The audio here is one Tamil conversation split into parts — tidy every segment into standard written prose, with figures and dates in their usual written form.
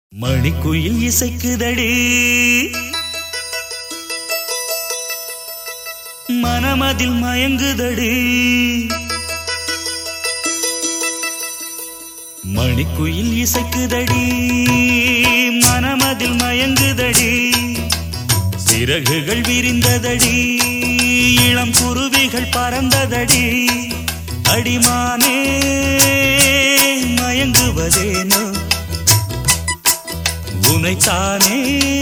மணிக்குயில் இசைக்குதடி மனமதில் மயங்குதடி மணிக்குயில் இசைக்குதடி மனமதில் மயங்குதடி சிறகுகள் விரிந்ததடி இளம் குருவிகள் பறந்ததடி அடிமானே மயங்குவதேனோ உனைத்தானே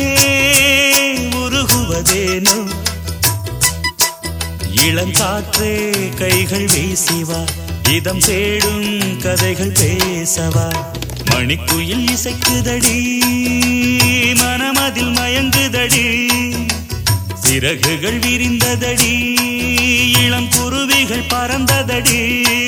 உருகுவதேனோ இளங்காற்றே கைகள் வீசிவா இதம் தேடும் கதைகள் பேசவா மணிக்குயில் இசைக்குதடி மனமதில் மயங்குதடி சிறகுகள் விரிந்ததடி இளம் குருவிகள் பறந்ததடி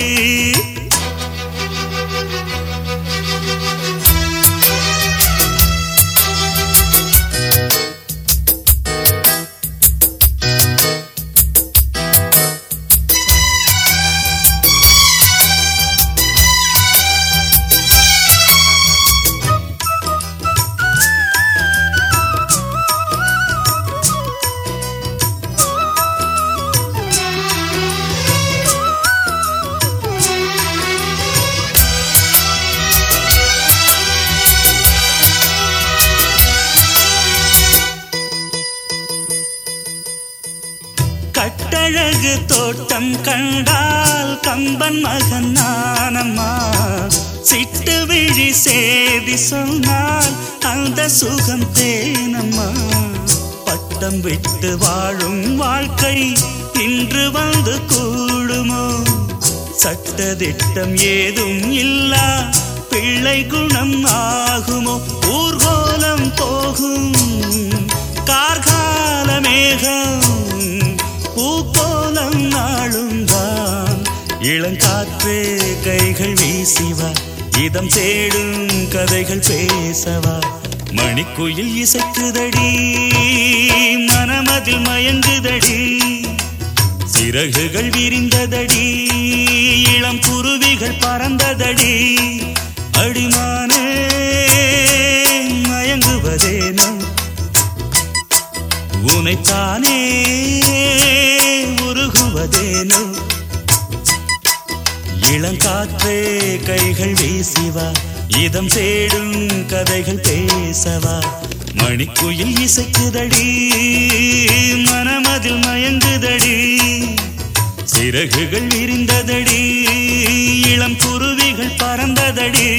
கட்டழகு தோட்டம் கண்டால் கம்பன் மகன் நானம்மா சிட்டு விழி சேதி சொன்னால் அந்த சுகம் தேனம்மா பட்டம் விட்டு வாழும் வாழ்க்கை இன்று வந்து கூடுமோ சட்டதிட்டம் ஏதும் இல்லா பிள்ளை குணம் ஆகுமோ ஊர்கோலம் போகும் கார்கால மேகம் பூக்கோலம் நாளும் தான் இளங்காற்றே கைகள் வீசிவா இதம் தேடும் கதைகள் பேசவா மணிக்குயில் இசைக்குதடி மனமதில் மயங்குதடி சிறகுகள் விரிந்ததடி இளம் குருவிகள் பறந்ததடி அடிமானே மயங்குவதேனோ உனைத்தானே உருகுவதேனோ இளங்காற்றே கைகள் வீசிவா இதம் தேடும் கதைகள் பேசவா மணிக்குயில் இசைக்குதடி மனமதில் மயங்குதடி சிறகுகள் விரிந்ததடி இளம் குருவிகள் பறந்ததடி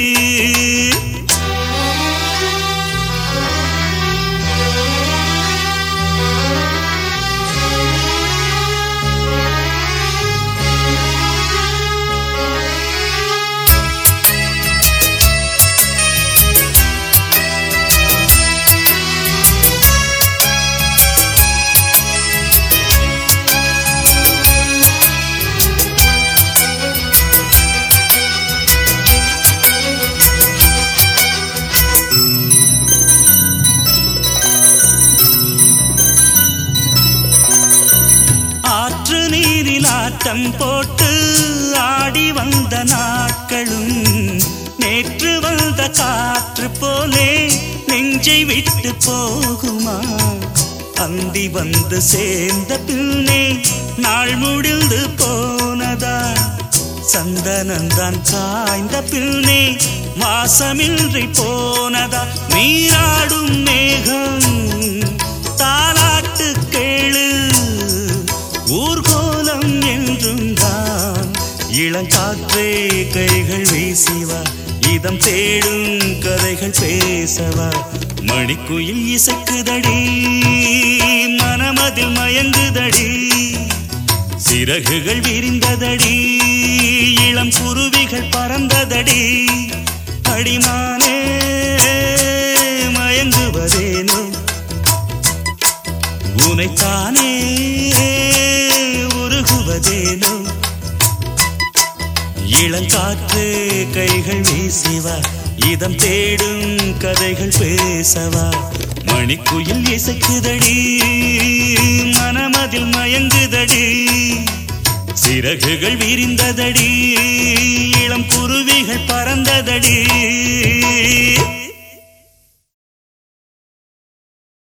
ஆட்டம் போட்டு ஆடி வந்த நாட்களும் நேற்று வந்த காற்று போலே நெஞ்சை விட்டு போகுமா அந்தி வந்து சேர்ந்த பின்னே நாள் முடிந்து போனதா சந்தனந்தான் காய்ந்த பின்னே வாசமின்றி போனதா நீராடும் மேகம் தாலாட்டு கேளு ஊர்கோலம் என்றும் தான் இளங்காற்றே கைகள் வீசிவா இதம் தேடும் கதைகள் பேசவா மணிக்குயில் இசைக்குதடி மனமதில் மயங்குதடி சிறகுகள் விரிந்ததடி இளம் குருவிகள் பறந்ததடி அடிமானே மயங்குவதேனோ உனைத்தானே உருகுவதேனோ இளங்காற்றே கைகள் வீசிவா இதம் தேடும் கதைகள் பேசவா மணிக்குயில் இசைக்குதடி மனமதில் மயங்குதடி சிறகுகள் விரிந்ததடி இளம் குருவிகள் பறந்ததடி